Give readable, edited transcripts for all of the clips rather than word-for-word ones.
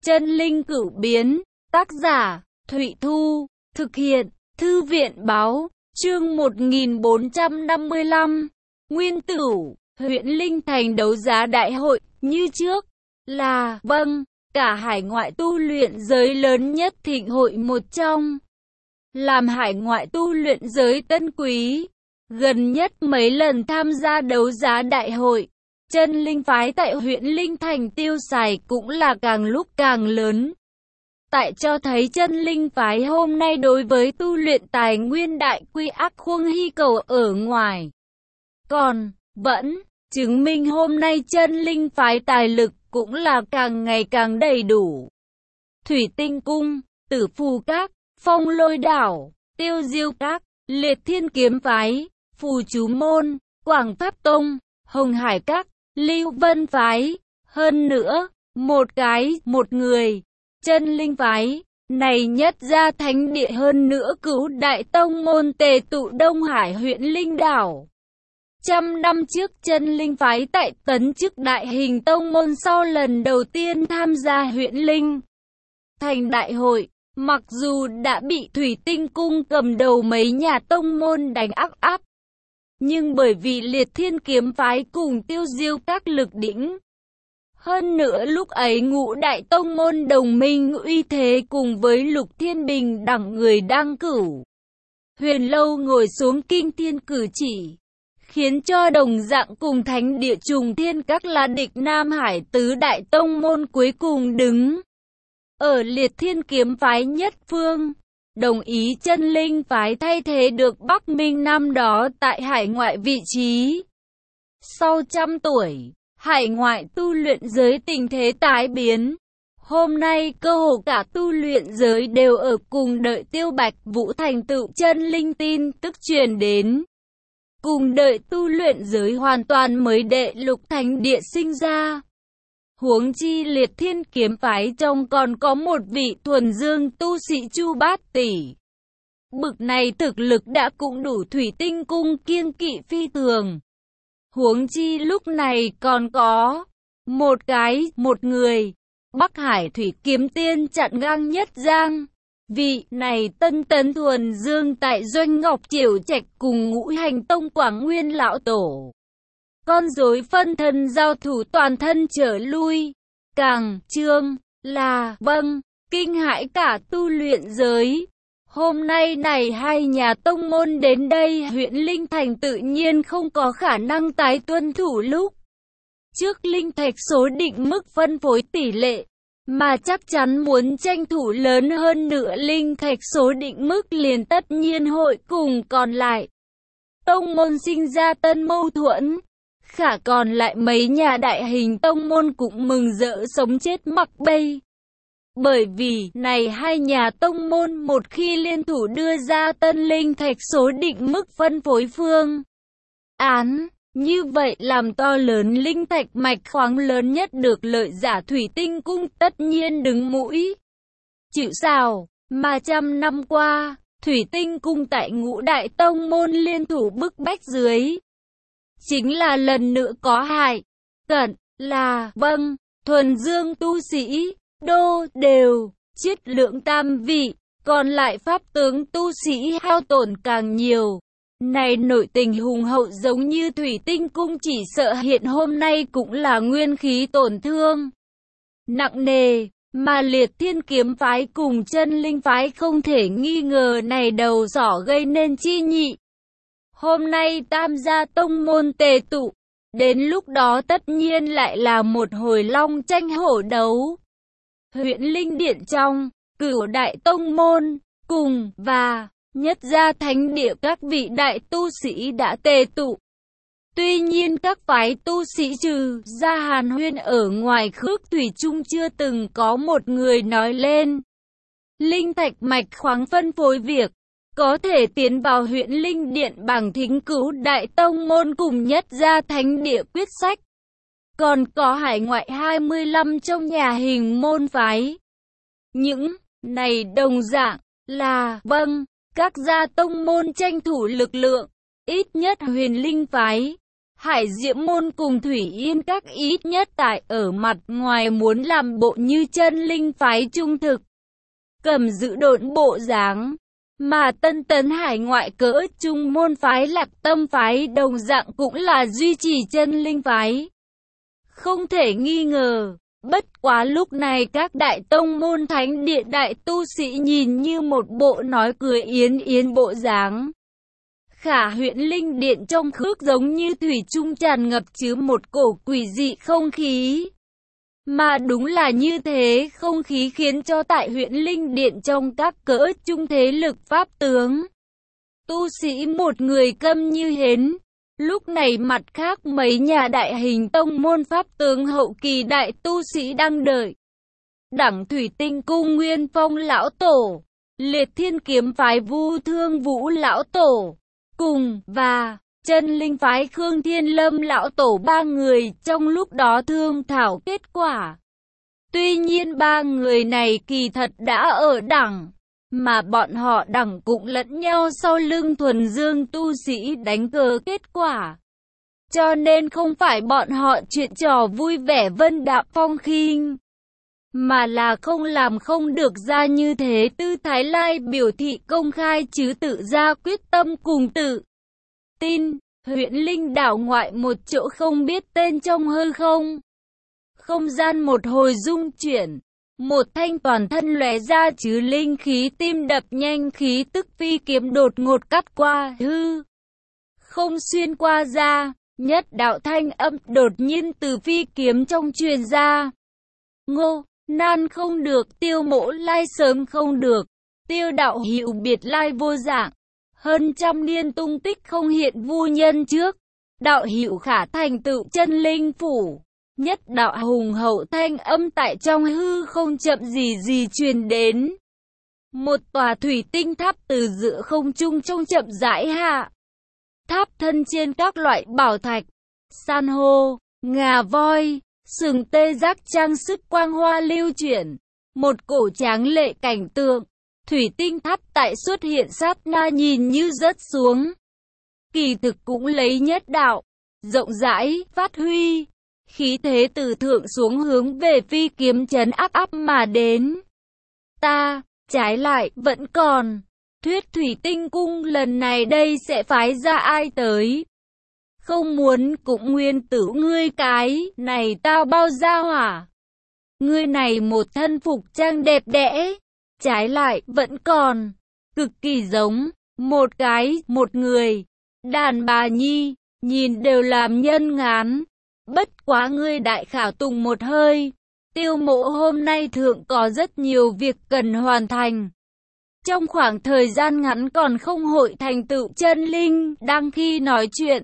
Chân linh cửu biến, tác giả, Thụy Thu, thực hiện, Thư viện báo, chương 1455, Nguyên Tửu, huyện Linh Thành đấu giá đại hội, như trước, là, vâng, cả hải ngoại tu luyện giới lớn nhất thịnh hội một trong. Làm hải ngoại tu luyện giới tân quý, gần nhất mấy lần tham gia đấu giá đại hội, chân linh phái tại huyện Linh Thành tiêu xài cũng là càng lúc càng lớn. Tại cho thấy chân linh phái hôm nay đối với tu luyện tài nguyên đại quy ác khuông hy cầu ở ngoài. Còn, vẫn, chứng minh hôm nay chân linh phái tài lực cũng là càng ngày càng đầy đủ. Thủy Tinh Cung, Tử Phù Các, Phong Lôi Đảo, Tiêu Diêu Các, Liệt Thiên Kiếm Phái, Phù Chú Môn, Quảng Pháp Tông, Hồng Hải Các, Lưu Vân Phái. Hơn nữa, một người, chân linh phái này nhất ra thánh địa, hơn nữa cứu đại tông môn tề tụ Đông Hải huyện Linh Đảo. Trăm năm trước chân linh phái tại tấn chức đại hình tông môn sau lần đầu tiên tham gia huyện Linh Thành đại hội, mặc dù đã bị Thủy Tinh Cung cầm đầu mấy nhà tông môn đánh áp, nhưng bởi vì Liệt Thiên Kiếm Phái cùng Tiêu Diêu Các lực đỉnh. Hơn nữa lúc ấy ngũ đại tông môn đồng minh uy thế cùng với Lục Thiên Bình đẳng người đang cửu huyền lâu ngồi xuống kinh thiên cử chỉ, khiến cho đồng dạng cùng thánh địa Trùng Thiên Các là địch Nam Hải tứ đại tông môn cuối cùng đứng ở Liệt Thiên Kiếm Phái nhất phương, đồng ý chân linh phái thay thế được Bắc Minh năm đó tại hải ngoại vị trí. Sau trăm tuổi, hải ngoại tu luyện giới tình thế tái biến. Hôm nay cơ hồ cả tu luyện giới đều ở cùng đợi Tiêu Bạch Vũ thành tựu chân linh tin tức truyền đến. Cùng đợi tu luyện giới hoàn toàn mới đệ lục thánh địa sinh ra. Huống chi Liệt Thiên Kiếm Phái trong còn có một vị thuần dương tu sĩ Chu Bát Tỷ. Bực này thực lực đã cũng đủ Thủy Tinh Cung kiêng kỵ phi thường. Huống chi lúc này còn có một người, Bắc Hải Thủy Kiếm Tiên chặn ngang nhất giang. Vị này tân tấn thuần dương tại Doanh Ngọc Triều Trạch cùng Ngũ Hành Tông Quảng Nguyên lão tổ. Con rối phân thân giao thủ toàn thân trở lui. Càng trương là vâng, kinh hãi cả tu luyện giới. Hôm nay này hai nhà tông môn đến đây huyện Linh Thành tự nhiên không có khả năng tái tuân thủ lúc trước linh thạch số định mức phân phối tỷ lệ, mà chắc chắn muốn tranh thủ lớn hơn nữa linh thạch số định mức liền tất nhiên hội cùng còn lại tông môn sinh ra tân mâu thuẫn. Khả còn lại mấy nhà đại hình tông môn cũng mừng rỡ sống chết mặc bay. Bởi vì này hai nhà tông môn một khi liên thủ đưa ra tân linh thạch số định mức phân phối phương án, như vậy làm to lớn linh thạch mạch khoáng lớn nhất được lợi giả Thủy Tinh Cung tất nhiên đứng mũi chịu sào. Mà trăm năm qua, Thủy Tinh Cung tại ngũ đại tông môn liên thủ bức bách dưới, chính là lần nữa có hại cận là vâng, thuần dương tu sĩ đô đều chiết lượng tam vị, còn lại pháp tướng tu sĩ hao tổn càng nhiều. Này nội tình hùng hậu giống như Thủy Tinh Cung chỉ sợ hiện hôm nay cũng là nguyên khí tổn thương nặng nề, mà Liệt Thiên Kiếm Phái cùng chân linh phái không thể nghi ngờ này đầu sỏ gây nên chi nhị. Hôm nay tam gia tông môn tề tụ, đến lúc đó tất nhiên lại là một hồi long tranh hổ đấu. Huyện Linh Điện trong, cửu đại tông môn, cùng và nhất gia thánh địa các vị đại tu sĩ đã tề tụ. Tuy nhiên các phái tu sĩ trừ ra Hàn Huyên ở ngoài khước thủy chung chưa từng có một người nói lên linh thạch mạch khoáng phân phối việc có thể tiến vào huyện Linh Điện bằng thính cứu đại tông môn cùng nhất gia thánh địa quyết sách. Còn có hải ngoại 25 trong nhà hình môn phái. Những này đồng dạng là vâng, các gia tông môn tranh thủ lực lượng, ít nhất Huyền Linh phái Hải Diễm Môn cùng Thủy Yên các ít nhất tại ở mặt ngoài muốn làm bộ như chân linh phái trung thực, cầm giữ độn bộ dáng, mà Tân Tấn hải ngoại cỡ trung môn phái Lạc Tâm phái đồng dạng cũng là duy trì chân linh phái. Không thể nghi ngờ, bất quá lúc này các đại tông môn thánh điện đại tu sĩ nhìn như một bộ nói cười yến yến bộ dáng. Khả huyện linh điện trong khước giống như thủy chung tràn ngập chứa một cổ quỷ dị không khí. Mà đúng là như thế, không khí khiến cho tại huyện linh điện trong các cỡ trung thế lực pháp tướng, tu sĩ một người câm như hến. Lúc này mặt khác mấy nhà đại hình tông môn pháp tướng hậu kỳ đại tu sĩ đang đợi. Đẳng Thủy Tinh Cung Nguyên Phong lão tổ, Liệt Thiên Kiếm phái Vu Thương Vũ lão tổ, cùng và Chân Linh phái Khương Thiên Lâm lão tổ ba người trong lúc đó thương thảo kết quả. Tuy nhiên ba người này kỳ thật đã ở đẳng, mà bọn họ đẳng cũng lẫn nhau sau lưng thuần dương tu sĩ đánh cờ kết quả. Cho nên không phải bọn họ chuyện trò vui vẻ vân đạm phong khinh, mà là không làm không được ra như thế tư thái lai biểu thị công khai chứ tự ra quyết tâm cùng tự tin. Huyện linh đảo ngoại một chỗ không biết tên trong hư không. Không gian một hồi rung chuyển. Một thanh toàn thân lóe ra chứ linh khí tim đập nhanh khí tức phi kiếm đột ngột cắt qua hư không xuyên qua ra. Nhất đạo thanh âm đột nhiên từ phi kiếm trong truyền ra. Ngô, nan không được, Tiêu Mỗ lai sớm không được. Tiêu đạo hữu biệt lai vô dạng. Hơn trăm niên tung tích không hiện vu nhân trước. Đạo hữu khả thành tựu chân linh phủ. Nhất đạo hùng hậu thanh âm tại trong hư không chậm gì truyền đến. Một tòa thủy tinh tháp từ giữa không trung trong chậm rãi hạ. Tháp thân trên các loại bảo thạch, san hô, ngà voi, sừng tê giác trang sức quang hoa lưu chuyển. Một cổ tráng lệ cảnh tượng. Thủy tinh tháp tại xuất hiện sát na nhìn như rớt xuống. Kỳ thực cũng lấy nhất đạo, rộng rãi, phát huy. Khí thế từ thượng xuống hướng về phi kiếm trấn áp mà đến. Ta, trái lại, vẫn còn. Thuyết Thủy Tinh Cung lần này đây sẽ phái ra ai tới? Không muốn cũng nguyên tử ngươi cái này tao bao ra hỏa. Ngươi này một thân phục trang đẹp đẽ. Trái lại, vẫn còn. Cực kỳ giống. Một người. Đàn bà nhi, nhìn đều làm nhân ngán. Bất quá ngươi đại khảo tùng một hơi. Tiêu Mỗ hôm nay thượng có rất nhiều việc cần hoàn thành. Trong khoảng thời gian ngắn còn không hội thành tựu chân linh. Đang khi nói chuyện,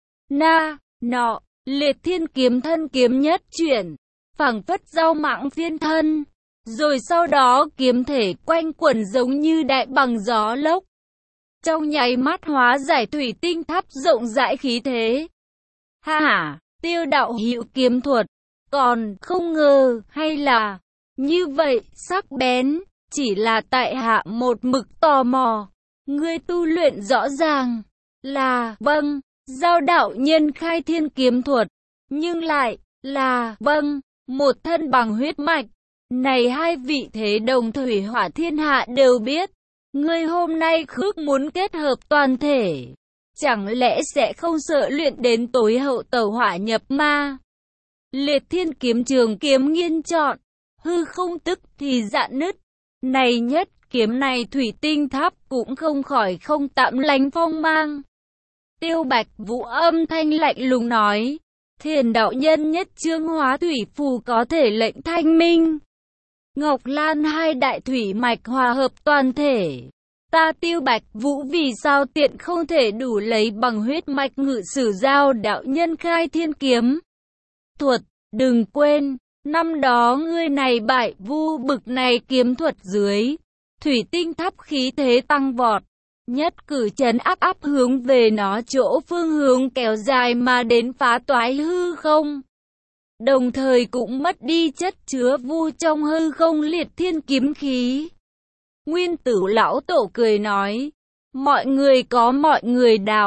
Liệt Thiên kiếm thân kiếm nhất chuyển, phảng phất dao mạng phiên thân. Rồi sau đó kiếm thể quanh quẩn giống như đại bằng gió lốc. Trong nháy mắt hóa giải thủy tinh tháp rộng rãi khí thế. Ha! Tiêu đạo hữu kiếm thuật, còn không ngờ hay là như vậy sắc bén, chỉ là tại hạ một mực tò mò. Ngươi tu luyện rõ ràng là vâng, giao đạo nhân khai thiên kiếm thuật, nhưng lại là vâng, một thân bằng huyết mạch. Này hai vị thế đồng thủy hỏa thiên hạ đều biết, ngươi hôm nay khước muốn kết hợp toàn thể. Chẳng lẽ sẽ không sợ luyện đến tối hậu tẩu hỏa nhập ma? Liệt Thiên kiếm trường kiếm nghiên chọn, hư không tức thì dạn nứt. Này nhất kiếm này thủy tinh tháp cũng không khỏi không tạm lánh phong mang. Tiêu Bạch Vũ âm thanh lạnh lùng nói, Thiền đạo nhân nhất chương hóa thủy phù có thể lệnh thanh minh. Ngọc Lan hai đại thủy mạch hòa hợp toàn thể. Ta Tiêu Bạch Vũ vì sao tiện không thể đủ lấy bằng huyết mạch ngự sử giao đạo nhân khai thiên kiếm thuật. Đừng quên, năm đó ngươi này bại vu bực này kiếm thuật dưới. Thủy tinh tháp khí thế tăng vọt. Nhất cử trấn áp hướng về nó chỗ phương hướng kéo dài mà đến phá toái hư không. Đồng thời cũng mất đi chất chứa vu trong hư không Liệt Thiên kiếm khí. Nguyên Tử lão tổ cười nói, mọi người có mọi người đạo,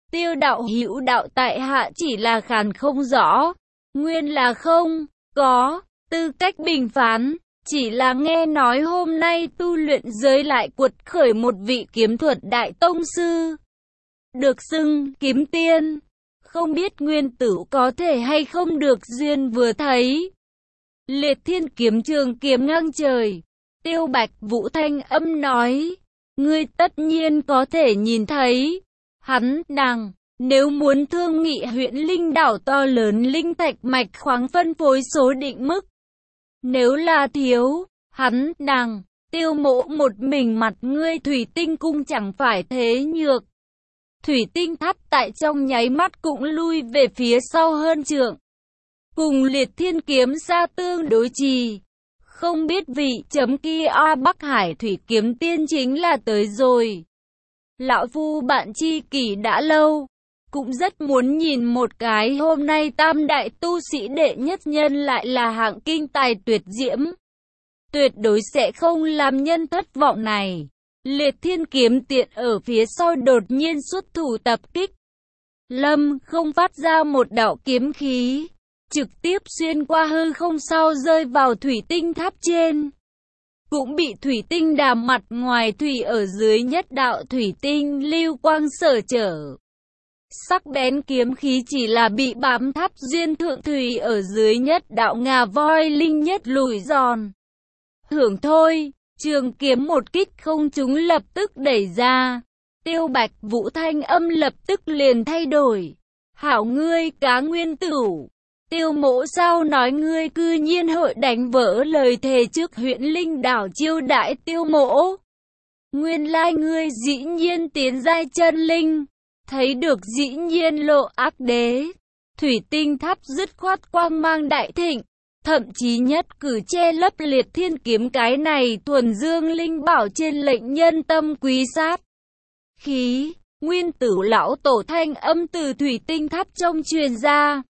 Tiêu đạo hữu, đạo tại hạ chỉ là khàn không rõ, nguyên là không có tư cách bình phán, chỉ là nghe nói hôm nay tu luyện giới lại quật khởi một vị kiếm thuật đại tông sư, được xưng kiếm tiên, không biết nguyên tử có thể hay không được duyên vừa thấy. Liệt thiên kiếm trường kiếm ngang trời, Tiêu Bạch Vũ thanh âm nói, ngươi tất nhiên có thể nhìn thấy, hắn nàng, nếu muốn thương nghị huyện linh đảo to lớn linh thạch mạch khoáng phân phối số định mức. Nếu là thiếu, hắn nàng, Tiêu mỗ một mình mặt ngươi thủy tinh cung chẳng phải thế nhược. Thủy tinh tháp tại trong nháy mắt cũng lui về phía sau hơn trượng. Cùng liệt thiên kiếm ra tương đối trì. Không biết vị chấm kia Bắc Hải thủy kiếm tiên chính là tới rồi. Lão phu bạn tri kỷ đã lâu, cũng rất muốn nhìn một cái hôm nay tam đại tu sĩ đệ nhất nhân lại là hạng kinh tài tuyệt diễm. Tuyệt đối sẽ không làm nhân thất vọng này. Liệt thiên kiếm tiện ở phía sau đột nhiên xuất thủ tập kích. Lâm không phát ra một đạo kiếm khí, trực tiếp xuyên qua hư không sau rơi vào thủy tinh tháp trên. Cũng bị thủy tinh đàm mặt ngoài thủy ở dưới nhất đạo thủy tinh lưu quang sở trở. Sắc bén kiếm khí chỉ là bị bám tháp duyên thượng thủy ở dưới nhất đạo ngà voi linh nhất lùi giòn. Hưởng thôi, trường kiếm một kích không trúng lập tức đẩy ra. Tiêu Bạch Vũ thanh âm lập tức liền thay đổi. Hảo ngươi cá nguyên tử. Tiêu mỗ sao nói ngươi cư nhiên hội đánh vỡ lời thề trước huyện linh đảo chiêu đãi tiêu mỗ. Nguyên lai ngươi dĩ nhiên tiến giai chân linh. Thấy được dĩ nhiên lộ ác đế. Thủy tinh tháp dứt khoát quang mang đại thịnh. Thậm chí nhất cử che lấp liệt thiên kiếm cái này thuần dương linh bảo trên lệnh nhân tâm quý sát. Khí, nguyên tử lão tổ thanh âm từ thủy tinh tháp trong truyền ra.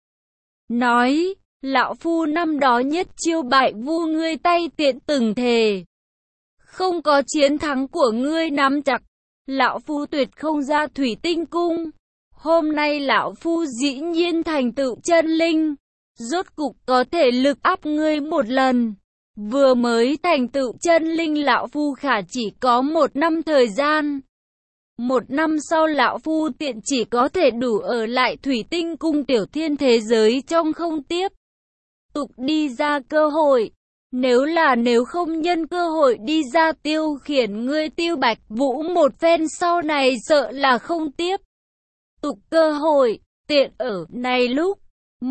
Nói, lão phu năm đó nhất chiêu bại vu ngươi tay tiện từng thề. Không có chiến thắng của ngươi nắm chặt, lão phu tuyệt không ra thủy tinh cung. Hôm nay lão phu dĩ nhiên thành tựu chân linh. Rốt cục có thể lực áp ngươi một lần. Vừa mới thành tựu chân linh lão phu khả chỉ có 1 năm thời gian. 1 năm sau lão phu tiện chỉ có thể đủ ở lại thủy tinh cung tiểu thiên thế giới trong không tiếp tục đi ra cơ hội. Nếu không nhân cơ hội đi ra tiêu khiển ngươi Tiêu Bạch Vũ một phen sau này sợ là không tiếp tục cơ hội. Tiện ở này lúc,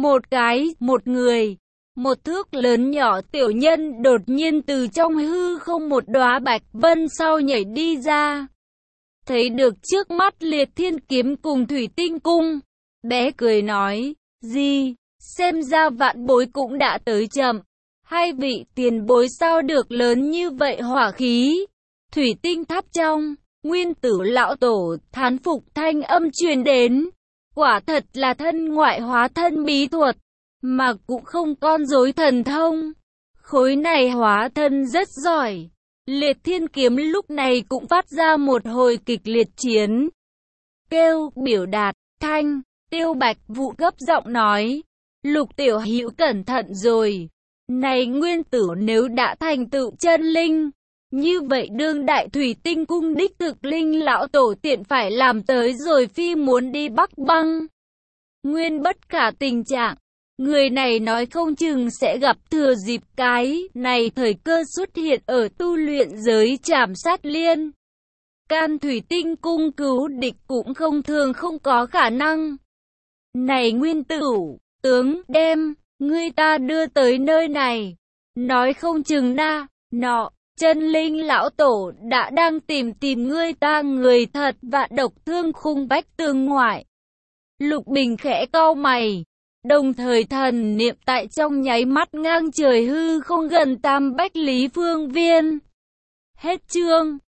một người, một thước lớn nhỏ tiểu nhân đột nhiên từ trong hư không một đóa bạch vân sau nhảy đi ra. Thấy được trước mắt liệt thiên kiếm cùng thủy tinh cung, bé cười nói, gì, xem ra vạn bối cũng đã tới chậm. Hai vị tiền bối sao được lớn như vậy hỏa khí. Thủy tinh tháp trong, nguyên tử lão tổ thán phục thanh âm truyền đến. Quả thật là thân ngoại hóa thân bí thuật, mà cũng không con rối thần thông. Khối này hóa thân rất giỏi. Liệt thiên kiếm lúc này cũng phát ra một hồi kịch liệt chiến. Kêu, biểu đạt, thanh, Tiêu Bạch Vũ gấp giọng nói. Lục tiểu hữu cẩn thận rồi. Này nguyên tử nếu đã thành tựu chân linh, như vậy đương đại thủy tinh cung đích thực linh lão tổ tiện phải làm tới rồi phi muốn đi Bắc Băng. Nguyên bất khả tình trạng. Người này nói không chừng sẽ gặp thừa dịp cái này thời cơ xuất hiện ở tu luyện giới trảm sát liên. Can thủy tinh cung cứu địch cũng không có khả năng. Này nguyên tử, tướng đem, ngươi ta đưa tới nơi này. Nói không chừng nọ, chân linh lão tổ đã đang tìm ngươi ta người thật và độc thương khung bách tường ngoại. Lục Bình khẽ cau mày. Đồng thời thần niệm tại trong nháy mắt ngang trời hư không gần 8 bách lý phương viên. Hết chương.